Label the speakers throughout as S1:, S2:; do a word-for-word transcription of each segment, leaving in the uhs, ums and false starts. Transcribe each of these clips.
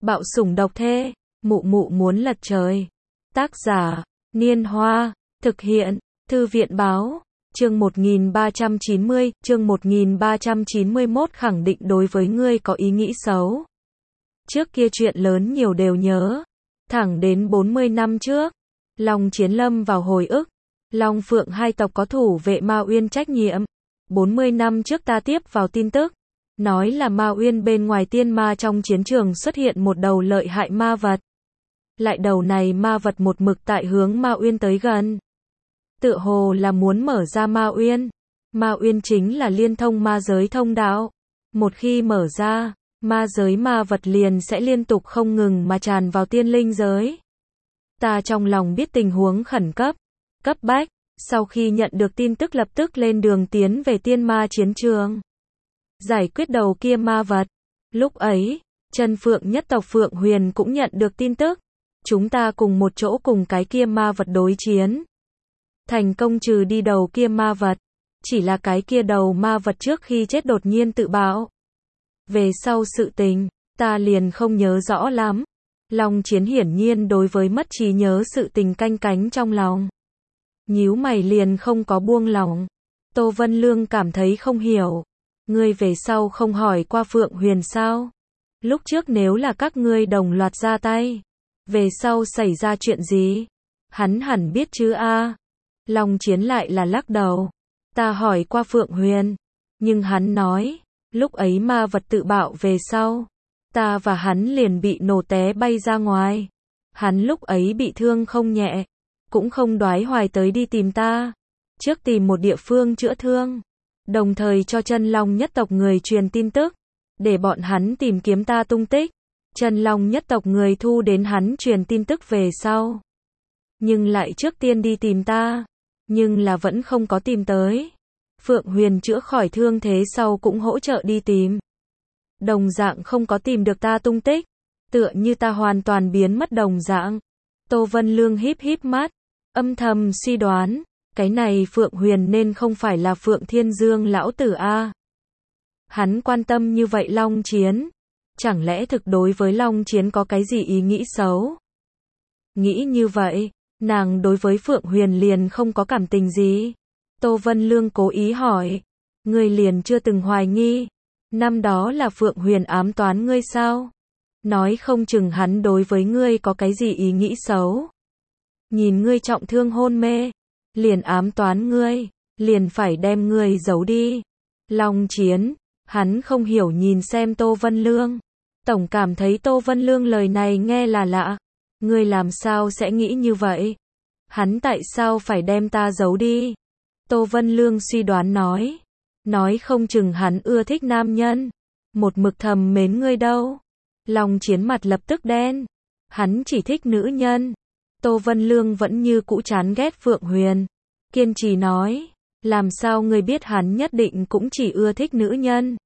S1: Bạo sủng độc thê, mụ mụ muốn lật trời. Tác giả, Niên Hoa, thực hiện, Thư viện Báo, chương một nghìn ba trăm chín mươi, chương một nghìn ba trăm chín mươi mốt khẳng định đối với ngươi có ý nghĩ xấu. Trước kia chuyện lớn nhiều đều nhớ, thẳng đến bốn mươi năm trước, Long Chiến lâm vào hồi ức, Long Phượng hai tộc có thủ vệ Ma Uyên trách nhiệm. bốn mươi năm trước ta tiếp vào tin tức, nói là Ma Uyên bên ngoài tiên ma trong chiến trường xuất hiện một đầu lợi hại ma vật. Lại đầu này ma vật một mực tại hướng Ma Uyên tới gần. Tựa hồ là muốn mở ra Ma Uyên. Ma Uyên chính là liên thông ma giới thông đạo. Một khi mở ra, ma giới ma vật liền sẽ liên tục không ngừng mà tràn vào tiên linh giới. Ta trong lòng biết tình huống khẩn cấp, cấp bách, sau khi nhận được tin tức lập tức lên đường tiến về tiên ma chiến trường. Giải quyết đầu kia ma vật. Lúc ấy, Chân Phượng nhất tộc Phượng Huyền cũng nhận được tin tức. Chúng ta cùng một chỗ cùng cái kia ma vật đối chiến. Thành công trừ đi đầu kia ma vật. Chỉ là cái kia đầu ma vật trước khi chết đột nhiên tự bạo. Về sau sự tình, ta liền không nhớ rõ lắm. Long Chiến hiển nhiên đối với mất trí nhớ sự tình canh cánh trong lòng. Nhíu mày liền không có buông lỏng. Tô Vân Lương cảm thấy không hiểu. Ngươi về sau không hỏi qua Phượng Huyền sao? Lúc trước nếu là các ngươi đồng loạt ra tay, về sau xảy ra chuyện gì? Hắn hẳn biết chứ a. Long Chiến lại là lắc đầu. Ta hỏi qua Phượng Huyền, nhưng hắn nói, lúc ấy ma vật tự bạo về sau, ta và hắn liền bị nổ té bay ra ngoài. Hắn lúc ấy bị thương không nhẹ, cũng không đoái hoài tới đi tìm ta, trước tìm một địa phương chữa thương, đồng thời cho Chân Long nhất tộc người truyền tin tức, để bọn hắn tìm kiếm ta tung tích. Chân Long nhất tộc người thu đến hắn truyền tin tức về sau, nhưng lại trước tiên đi tìm ta, nhưng là vẫn không có tìm tới. Phượng Huyền chữa khỏi thương thế sau cũng hỗ trợ đi tìm, đồng dạng không có tìm được ta tung tích, tựa như ta hoàn toàn biến mất đồng dạng. Tô Vân Lương híp híp mắt, âm thầm suy đoán, cái này Phượng Huyền nên không phải là Phượng Thiên Dương lão tử a. Hắn quan tâm như vậy Long Chiến, chẳng lẽ thực đối với Long Chiến có cái gì ý nghĩ xấu? Nghĩ như vậy, nàng đối với Phượng Huyền liền không có cảm tình gì. Tô Vân Lương cố ý hỏi, ngươi liền chưa từng hoài nghi, năm đó là Phượng Huyền ám toán ngươi sao? Nói không chừng hắn đối với ngươi có cái gì ý nghĩ xấu. Nhìn ngươi trọng thương hôn mê, liền ám toán ngươi, liền phải đem ngươi giấu đi. Long Chiến, hắn không hiểu nhìn xem Tô Vân Lương. Tổng cảm thấy Tô Vân Lương lời này nghe là lạ. Ngươi làm sao sẽ nghĩ như vậy? Hắn tại sao phải đem ta giấu đi? Tô Vân Lương suy đoán nói. Nói không chừng hắn ưa thích nam nhân, một mực thầm mến ngươi đâu. Long Chiến mặt lập tức đen. Hắn chỉ thích nữ nhân. Tô Vân Lương vẫn như cũ chán ghét Phượng Huyền. Kiên trì nói. Làm sao ngươi biết hắn nhất định cũng chỉ ưa thích nữ nhân?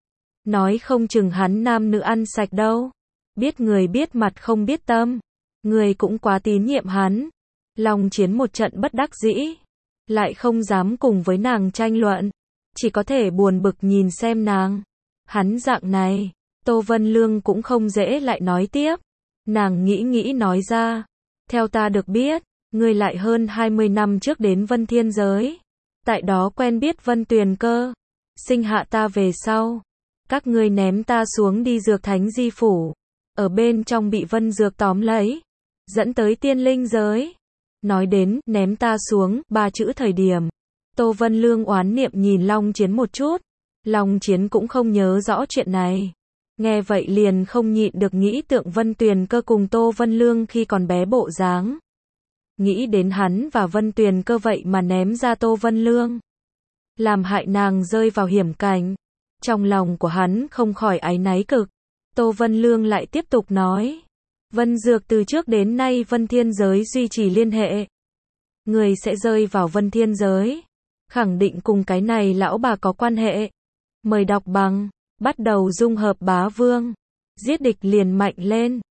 S1: Nói không chừng hắn nam nữ ăn sạch đâu. Biết người biết mặt không biết tâm. Người cũng quá tín nhiệm hắn. Long Chiến một trận bất đắc dĩ, lại không dám cùng với nàng tranh luận, chỉ có thể buồn bực nhìn xem nàng. Hắn dạng này, Tô Vân Lương cũng không dễ lại nói tiếp. Nàng nghĩ nghĩ nói ra, theo ta được biết, ngươi lại hơn hai mươi năm trước đến Vân Thiên giới, tại đó quen biết Vân Tuyền Cơ, sinh hạ ta về sau, các ngươi ném ta xuống đi Dược Thánh Di phủ, ở bên trong bị Vân Dược tóm lấy, dẫn tới tiên linh giới. Nói đến ném ta xuống ba chữ thời điểm, Tô Vân Lương oán niệm nhìn Long Chiến một chút. Long Chiến cũng không nhớ rõ chuyện này, nghe vậy liền không nhịn được nghĩ tượng Vân Tuyền Cơ cùng Tô Vân Lương khi còn bé bộ dáng. Nghĩ đến hắn và Vân Tuyền Cơ vậy mà ném ra Tô Vân Lương, làm hại nàng rơi vào hiểm cảnh, trong lòng của hắn không khỏi áy náy cực. Tô Vân Lương lại tiếp tục nói, Vân Dược từ trước đến nay Vân Thiên giới duy trì liên hệ. Người sẽ rơi vào Vân Thiên giới, khẳng định cùng cái này lão bà có quan hệ. Mời đọc bằng, bắt đầu dung hợp bá vương, giết địch liền mạnh lên.